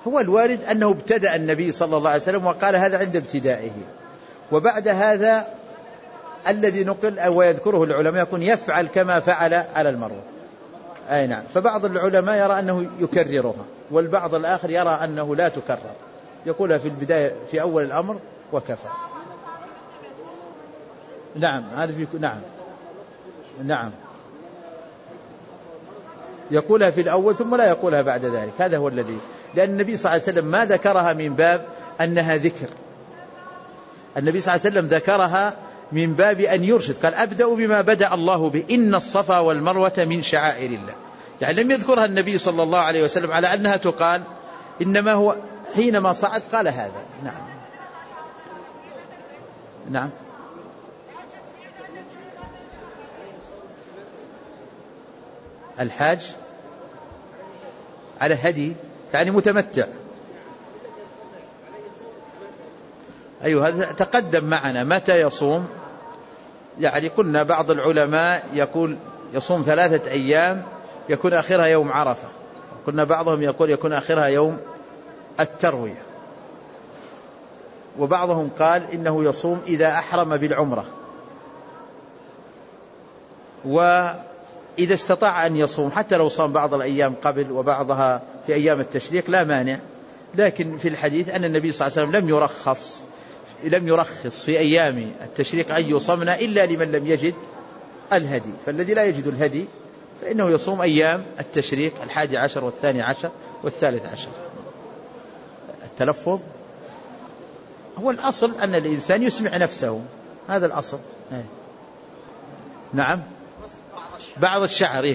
هو الوارد أنه ابتدأ النبي صلى الله عليه وسلم وقال هذا عند ابتدائه، وبعد هذا الذي نقل ويذكره العلماء يكون يفعل كما فعل على المروة. أي نعم. فبعض العلماء يرى أنه يكررها، والبعض الآخر يرى أنه لا تكرر، يقولها في البداية في أول الأمر وكفى. نعم هذا في نعم يقولها في الأول ثم لا يقولها بعد ذلك، هذا هو الذي، لأن النبي صلى الله عليه وسلم ما ذكرها من باب أنها ذكر، النبي صلى الله عليه وسلم ذكرها من باب أن يرشد، قال أبدأ بما بدأ الله به إن الصفا والمروة من شعائر الله، يعني لم يذكرها النبي صلى الله عليه وسلم على أنها تقال، إنما هو حينما صعد قال هذا. نعم الحاج على هدي يعني متمتع. أيوه هذا تقدم معنا متى يصوم، يعني قلنا بعض العلماء يقول يصوم 3 أيام يكون آخرها يوم عرفة، قلنا بعضهم يقول يكون آخرها يوم التروية، وبعضهم قال إنه يصوم إذا أحرم بالعمرة، وإذا استطاع أن يصوم حتى لو صام بعض الأيام قبل وبعضها في أيام التشريق لا مانع، لكن في الحديث أن النبي صلى الله عليه وسلم لم يرخص في أيام التشريق أن يصمن إلا لمن لم يجد الهدي، فالذي لا يجد الهدي فإنه يصوم أيام التشريق 11 و12 و13. التلفظ هو الأصل أن الإنسان يسمع نفسه، هذا الأصل. نعم بعض الشعر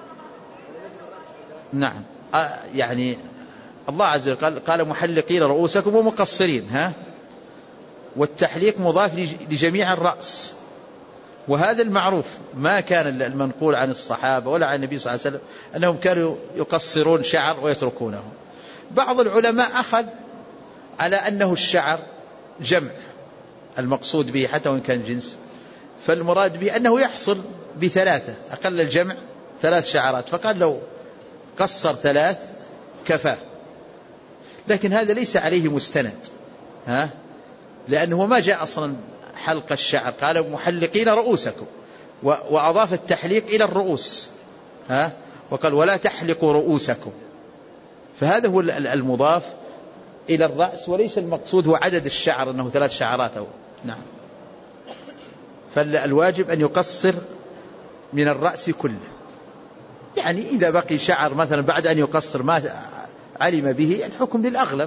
نعم يعني الله عز وجل قال محلقين رؤوسكم ومقصرين، والتحليق مضاف لجميع الرأس، وهذا المعروف، ما كان المنقول عن الصحابة ولا عن النبي صلى الله عليه وسلم أنهم كانوا يقصرون شعر ويتركونه. بعض العلماء أخذ على أنه الشعر جمع المقصود به حتى وإن كان جنس، فالمراد به أنه يحصل ب3 أقل الجمع 3 شعرات، فقال لو قصر 3 كفاه، لكن هذا ليس عليه مستند، لأنه ما جاء أصلا حلق الشعر، قال محلقين رؤوسكم وأضاف التحليق إلى الرؤوس، وقال ولا تحلقوا رؤوسكم، فهذا هو المضاف إلى الرأس، وليس المقصود هو عدد الشعر أنه 3 شعرات نعم. فالواجب أن يقصر من الرأس كله، يعني إذا بقي شعر مثلا بعد أن يقصر ما علم به الحكم للأغلب.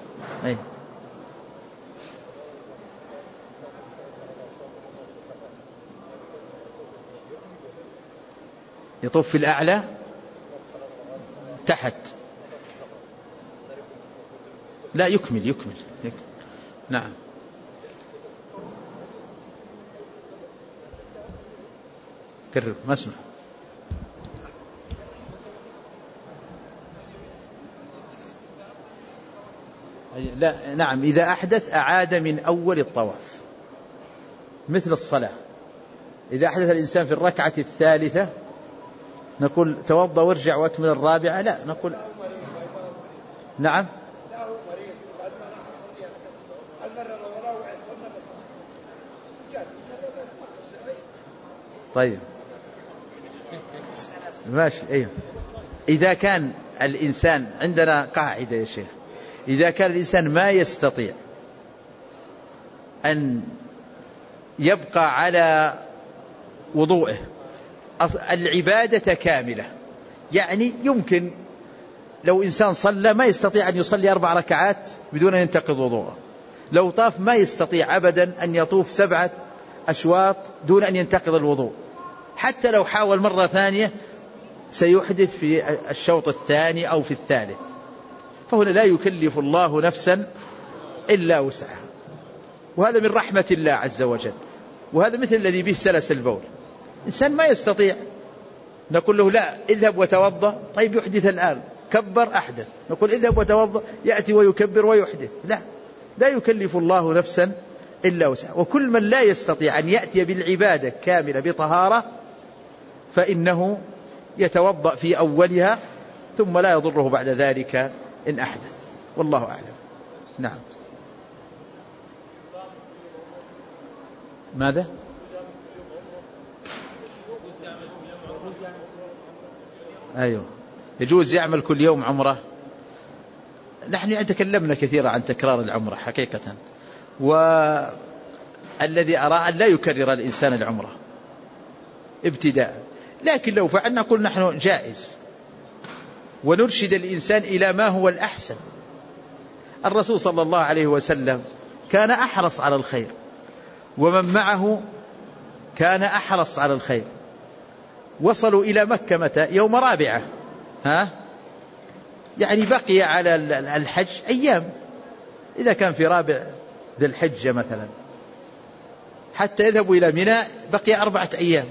يطوف في الأعلى تحت، لا يكمل. نعم كرر ما اسمع. لا نعم إذا أحدث أعاد من أول الطواف مثل الصلاة، إذا أحدث الإنسان في الركعة الثالثة نقول توضأ وارجع واكمل الرابعة، لا نقول نعم طيب ماشي. أيوه إذا كان الإنسان عندنا قاعدة يا شيخ، إذا كان الإنسان ما يستطيع أن يبقى على وضوءه العبادة كاملة، يعني يمكن لو إنسان صلى ما يستطيع أن يصلي 4 ركعات بدون أن ينتقض وضوءه، لو طاف ما يستطيع أبدا أن يطوف 7 أشواط دون أن ينتقض الوضوء، حتى لو حاول مرة ثانية سيحدث في الشوط الثاني أو في الثالث، فهنا لا يكلف الله نفسا إلا وسعها، وهذا من رحمة الله عز وجل، وهذا مثل الذي به سلس البول، إنسان ما يستطيع نقول له لا اذهب وتوضأ، طيب يحدث الآن، كبر أحدث، نقول اذهب وتوضأ، يأتي ويكبر ويحدث، لا يكلف الله نفسا إلا وسعها. وكل من لا يستطيع أن يأتي بالعبادة كاملة بطهارة فإنه يتوضأ في أولها ثم لا يضره بعد ذلك إن أحدث. والله أعلم. نعم. ماذا؟ أيوه، يجوز يعمل كل يوم عمرة. نحن تكلمنا كثيرا عن تكرار العمرة حقيقة، والذي أرى أن لا يكرر الإنسان العمرة ابتداء، لكن لو فعلنا نقول نحن جائز، ونرشد الإنسان إلى ما هو الأحسن. الرسول صلى الله عليه وسلم كان أحرص على الخير، ومن معه كان أحرص على الخير. وصلوا إلى مكة متى؟ يوم رابعة، يعني بقي على الحج أيام، إذا كان في رابع ذي الحجة مثلا حتى يذهبوا إلى منى بقي 4 أيام.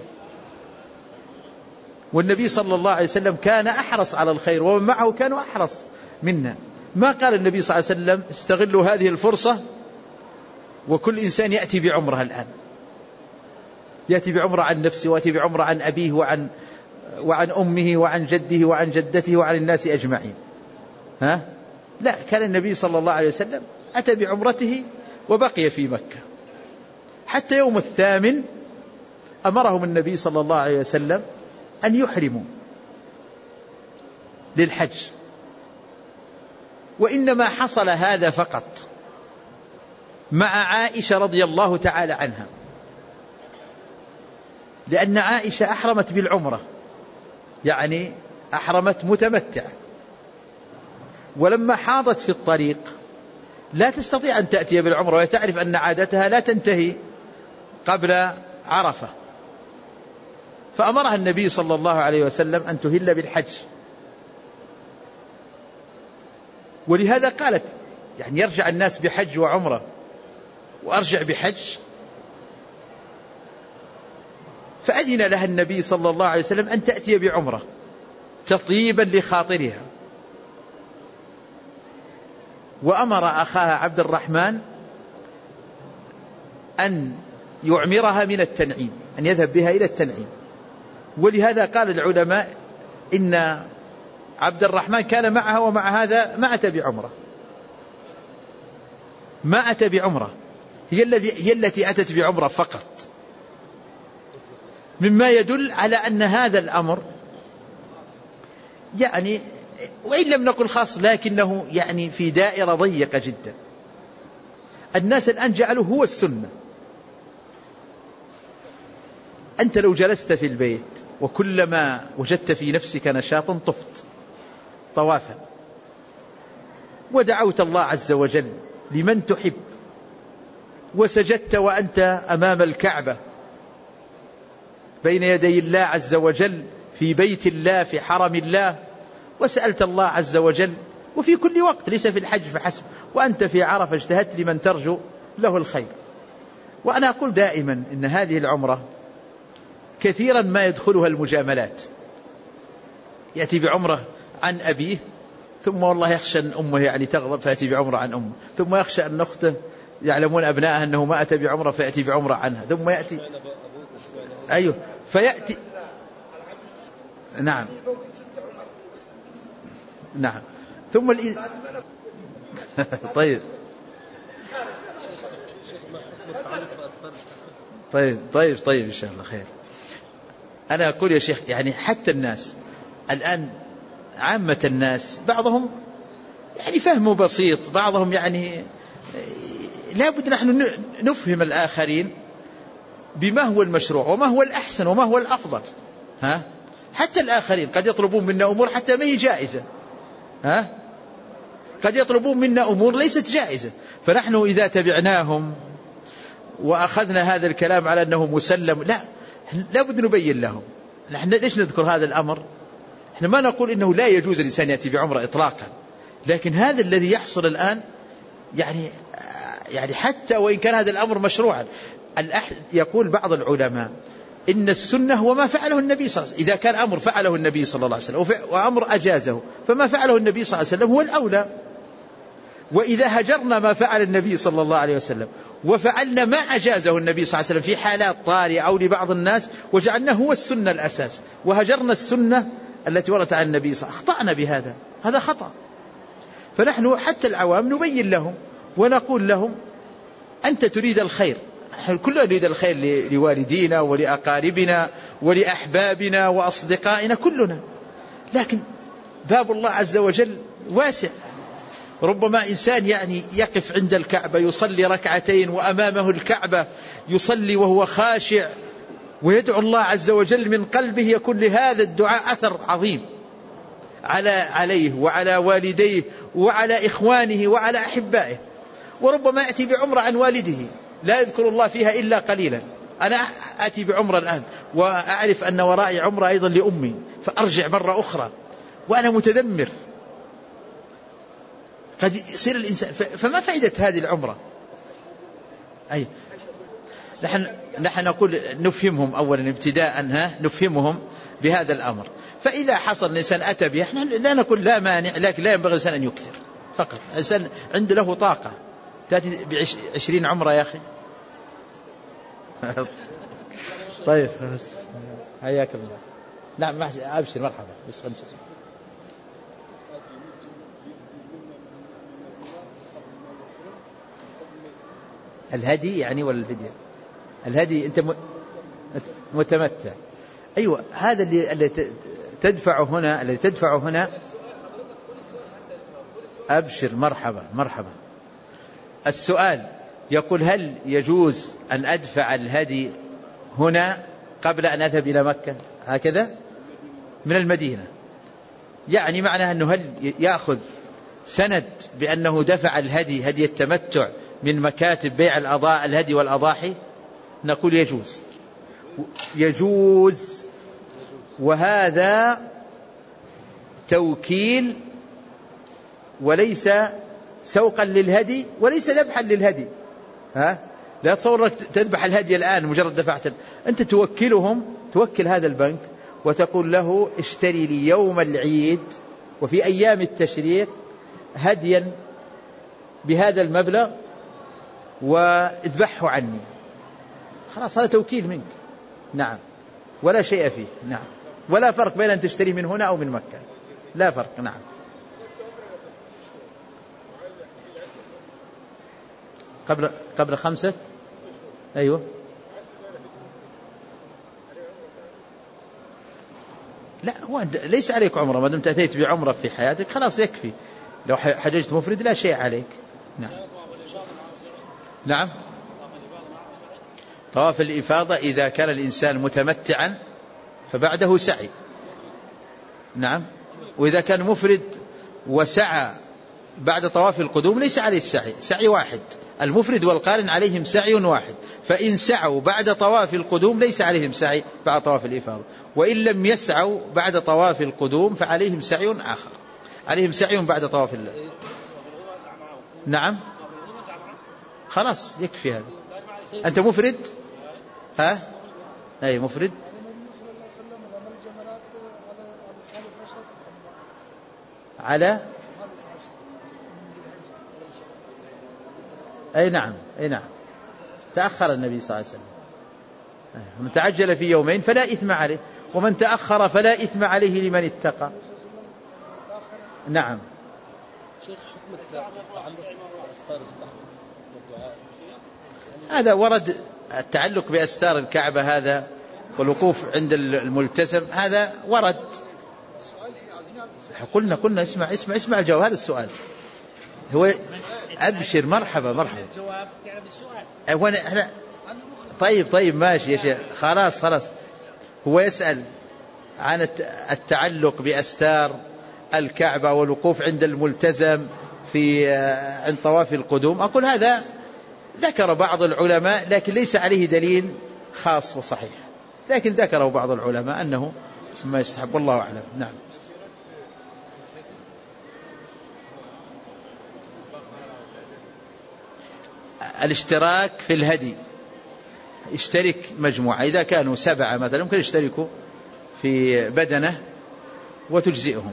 والنبي صلى الله عليه وسلم كان أحرص على الخير، ومن معه كانوا أحرص منا. ما قال النبي صلى الله عليه وسلم استغلوا هذه الفرصة وكل إنسان يأتي بعمره الآن، يأتي بعمره عن نفسه، ويأتي بعمره عن أبيه وعن أمه وعن جده وعن جدته وعن الناس أجمعين. لا، كان النبي صلى الله عليه وسلم أتى بعمرته وبقي في مكة حتى يوم الثامن. أمرهم النبي صلى الله عليه وسلم أن يحرموا للحج، وإنما حصل هذا فقط مع عائشة رضي الله تعالى عنها، لأن عائشة أحرمت بالعمرة، يعني أحرمت متمتعة، ولما حاضت في الطريق لا تستطيع أن تأتي بالعمرة، وتعرف أن عادتها لا تنتهي قبل عرفة، فأمرها النبي صلى الله عليه وسلم أن تهل بالحج. ولهذا قالت يعني يرجع الناس بحج وعمرة وأرجع بحج، فأذن لها النبي صلى الله عليه وسلم أن تأتي بعمرة تطيبا لخاطرها، وأمر أخاها عبد الرحمن أن يعمرها من التنعيم، أن يذهب بها إلى التنعيم. ولهذا قال العلماء إن عبد الرحمن كان معها، ومع هذا ما أتى بعمرة، ما أتى بعمرة، هي التي أتت بعمرة فقط، مما يدل على أن هذا الأمر يعني وإن لم نقل خاص لكنه يعني في دائرة ضيقة جدا. الناس الآن جعلوا هو السنة. أنت لو جلست في البيت وكلما وجدت في نفسك نشاطا طفت طوافا ودعوت الله عز وجل لمن تحب، وسجدت وأنت أمام الكعبة بين يدي الله عز وجل في بيت الله في حرم الله، وسألت الله عز وجل، وفي كل وقت ليس في الحج فحسب، وأنت في عرفة اجتهدت لمن ترجو له الخير. وأنا أقول دائما إن هذه العمرة كثيرا ما يدخلها المجاملات، يأتي بعمرة عن أبيه، ثم والله يخشى أن أمه يعني تغضب فيأتي بعمرة عن أمه، ثم يخشى أن أخته يعلمون أبنائها أنه ما أتى بعمرة فيأتي بعمرة عنها، ثم يأتي أيوه فيأتي نعم نعم ثم طيب إن شاء الله خير. أنا أقول يا شيخ يعني حتى الناس الآن عامة الناس بعضهم يعني فهمه بسيط، بعضهم يعني لابد نحن نفهم الآخرين بما هو المشروع وما هو الأحسن وما هو الأفضل. حتى الآخرين قد يطلبون منا أمور حتى ما هي جائزة، قد يطلبون منا أمور ليست جائزة، فنحن إذا تبعناهم وأخذنا هذا الكلام على أنه مسلم، لا، لابد نبين لهم. نحن ليش نذكر هذا الأمر؟ نحن ما نقول إنه لا يجوز الإنسان يأتي بعمرة إطلاقا، لكن هذا الذي يحصل الآن يعني حتى وإن كان هذا الأمر مشروعا، يقول بعض العلماء إن السنة هو ما فعله النبي صلى الله عليه وسلم. إذا كان أمر فعله النبي صلى الله عليه وسلم وأمر أجازه، فما فعله النبي صلى الله عليه وسلم هو الأولى. وإذا هجرنا ما فعل النبي صلى الله عليه وسلم وفعلنا ما أجازه النبي صلى الله عليه وسلم في حالات طارئة أو لبعض الناس وجعلناه هو السنة الأساس وهجرنا السنة التي وردت عن النبي صلى الله عليه وسلم، أخطأنا بهذا، هذا خطأ. فنحن حتى العوام نبين لهم ونقول لهم أنت تريد الخير، نحن كلنا نريد الخير لوالدينا ولأقاربنا ولأحبابنا وأصدقائنا كلنا، لكن باب الله عز وجل واسع. ربما إنسان يعني يقف عند الكعبة يصلي ركعتين وأمامه الكعبة يصلي وهو خاشع ويدعو الله عز وجل من قلبه، يكون لهذا الدعاء أثر عظيم عليه وعلى والديه وعلى إخوانه وعلى أحبائه. وربما يأتي بعمرة عن والده لا يذكر الله فيها إلا قليلا. أنا أتي بعمرة الآن وأعرف أن ورائي عمرة أيضا لأمي، فأرجع مرة أخرى وأنا متذمر، قد يصير الإنسان. فما فائدة هذه العمرة؟ أي نحن نقول نفهمهم أولا ابتداء، نفهمهم بهذا الأمر، فإذا حصل الإنسان أتى به لا نقول لا مانع، لكن لا ينبغي الإنسان أن يكثر فقط. الإنسان عنده له طاقة تأتي ب20 عمرة يا أخي. طيب حياك الله. نعم أبشر مرحبا. بس الهدي يعني ولا الفدية؟ الهدي أنت متمتع. أيوة هذا اللي تدفعه هنا، الذي تدفعه هنا. أبشر مرحبا مرحبا. السؤال يقول هل يجوز أن أدفع الهدي هنا قبل أن أذهب إلى مكة؟ هكذا من المدينة، يعني معنى أنه هل يأخذ سند بأنه دفع الهدي هدي التمتع من مكاتب بيع الهدي والأضاحي؟ نقول يجوز، وهذا توكيل وليس سوقا للهدي وليس ذبحا للهدي. لا تصور أنك تذبح الهدي الآن مجرد دفعت، أنت توكل هذا البنك وتقول له اشتري لي يوم العيد وفي أيام التشريق هديا بهذا المبلغ واذبحه عني. خلاص هذا توكيل منك. نعم ولا شيء فيه. نعم ولا فرق بين أن تشتري من هنا أو من مكة، لا فرق. نعم قبل 5. أيوة لا هو ليس عليك عمرة، ما دمت أتيت بعمرة في حياتك خلاص يكفي. لو حججت مفرد لا شيء عليك. نعم نعم طواف الإفاضة إذا كان الإنسان متمتعا فبعده سعي. نعم وإذا كان مفرد وسعى بعد طواف القدوم ليس عليه السعي، سعي واحد. المفرد والقارن عليهم سعي واحد، فإن سعوا بعد طواف القدوم ليس عليهم سعي بعد طواف الإفاضة، وإن لم يسعوا بعد طواف القدوم فعليهم سعي آخر، عليهم سعي بعد طواف الله. نعم خلاص يكفي هذا. أنت مفرد؟ أي مفرد. على أي نعم تأخر النبي صلى الله عليه وسلم. من تعجل في يومين فلا إثم عليه، ومن تأخر فلا إثم عليه لمن اتقى. نعم هذا ورد التعلق بأستار الكعبة هذا والوقوف عند الملتزم هذا ورد. قلنا اسمع الجواب. هذا السؤال هو أبشر مرحبا. طيب ماشي يا شيخ خلاص. هو يسأل عن التعلق بأستار الكعبة والوقوف عند الملتزم في عند طواف القدوم. أقول هذا ذكر بعض العلماء لكن ليس عليه دليل خاص وصحيح، لكن ذكره بعض العلماء أنه ما يستحب، والله أعلم. نعم الاشتراك في الهدي، اشترك مجموعة، إذا كانوا 7 مثلا ممكن يشتركوا في بدنة وتجزئهم.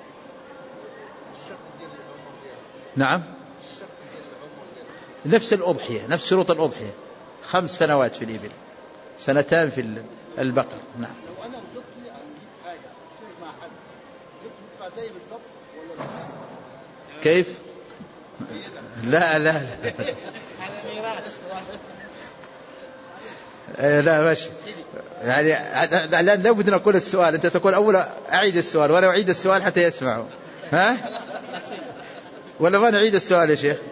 نعم نفس الأضحية، نفس شروط الأضحية، 5 سنوات في الإبل، 2 في البقر. نعم لو أنا وصلت لي أجيب حاجة اشترك مع حد جبت زي بالضبط ولا كيف؟ لا لا لا, لا ماشي يعني الآن لابد أن أقول السؤال، أنت تقول أولا أعيد السؤال وأنا أعيد السؤال حتى يسمعوا. ها؟ ولا ما نعيد السؤال يا شيخ؟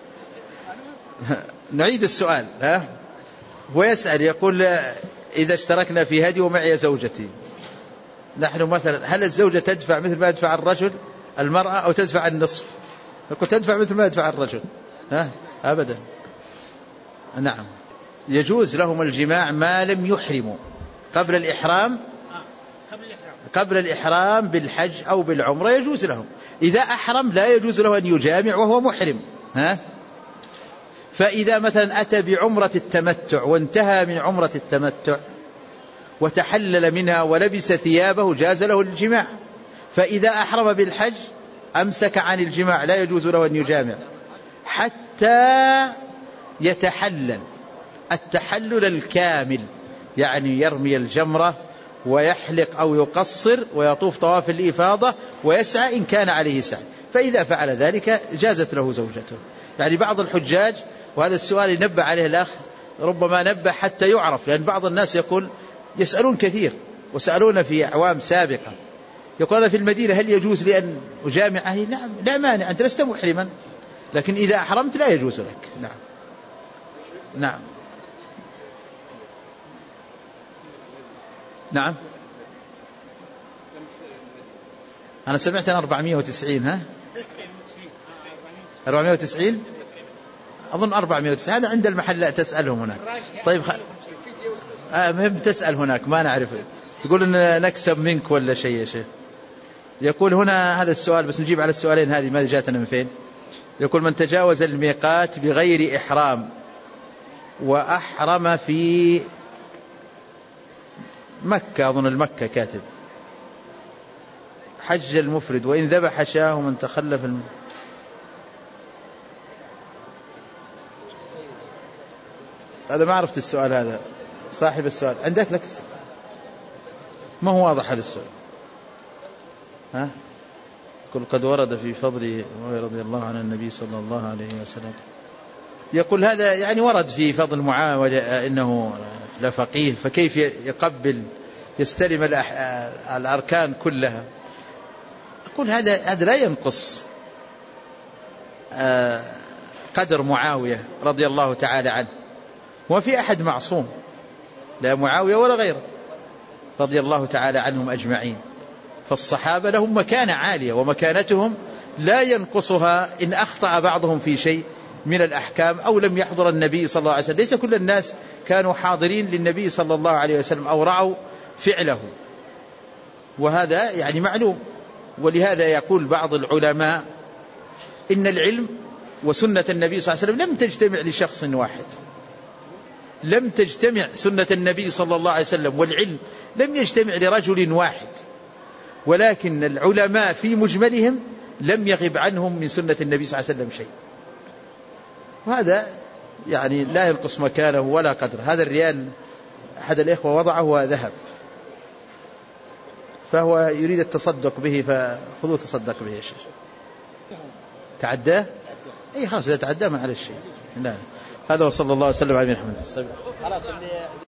نعيد السؤال. ها؟ هو يسأل يقول إذا اشتركنا في هدي ومعي زوجتي، نحن مثلا هل الزوجة تدفع مثل ما يدفع الرجل المرأة أو تدفع النصف؟ يقول تدفع مثل ما يدفع الرجل. ها؟ أبدا. نعم، يجوز لهم الجماع ما لم يحرموا قبل الإحرام. قبل الإحرام بالحج أو بالعمرة يجوز لهم. إذا أحرم لا يجوز له أن يجامع وهو محرم. ها؟ فإذا مثلا أتى بعمرة التمتع وانتهى من عمرة التمتع وتحلل منها ولبس ثيابه جاز له الجماع. فإذا أحرم بالحج أمسك عن الجماع، لا يجوز له أن يجامع حتى يتحلل التحلل الكامل، يعني يرمي الجمرة ويحلق أو يقصر ويطوف طواف الإفاضة ويسعى إن كان عليه سعي. فإذا فعل ذلك جازت له زوجته. يعني بعض الحجاج، وهذا السؤال ينبه عليه الأخ، ربما نبه حتى يعرف، لأن بعض الناس يقول يسألون كثير وسألون في أعوام سابقة، يقول في المدينة هل يجوز لي أن أجامع أهلي؟ نعم لا مانع، أنت لست محرما، لكن إذا أحرمت لا يجوز لك. نعم نعم نعم. أنا سمعت أن 490. ها 490 أظن 490. هذا عند المحل لا تسألهم هناك. طيب مهم تسأل هناك، ما نعرف، تقول إن نكسب منك ولا شيء يا شيخ. يقول هنا هذا السؤال، بس نجيب على السؤالين هذه ما جاتنا من فين. يقول من تجاوز الميقات بغير إحرام وأحرم في مكة، أظن المكة كاتب، حج المفرد وإن ذبح شاه ومن تخلف هذا ما عرفت السؤال. هذا صاحب السؤال عندك لك ما هو واضح هذا السؤال. ها يقول قد ورد في فضل معاوية رضي الله عن النبي صلى الله عليه وسلم. يقول هذا يعني ورد في فضل معاوية إنه لفقيه، فكيف يقبل يستلم الأركان كلها؟ أقول هذا لا ينقص قدر معاوية رضي الله تعالى عنه، وفي أحد معصوم لا معاوية ولا غيره رضي الله تعالى عنهم أجمعين. فالصحابة لهم مكانة عالية ومكانتهم لا ينقصها إن أخطأ بعضهم في شيء من الأحكام أو لم يحضر النبي صلى الله عليه وسلم. ليس كل الناس كانوا حاضرين للنبي صلى الله عليه وسلم أو رأوا فعله، وهذا يعني معلوم. ولهذا يقول بعض العلماء إن العلم وسنة النبي صلى الله عليه وسلم لم تجتمع لشخص واحد، لم تجتمع سنة النبي صلى الله عليه وسلم والعلم لم يجتمع لرجل واحد، ولكن العلماء في مجملهم لم يغب عنهم من سنة النبي صلى الله عليه وسلم شيء، وهذا يعني لا ينقص مكانه ولا قدر. هذا الريال أحد الإخوة وضعه وذهب، فهو يريد التصدق به، فخذوا تصدق به يا شيخ. تعداه؟ أي خلاص إذا تعداه ما على الشيء. لا. هذا وصلى الله وسلم على محمد.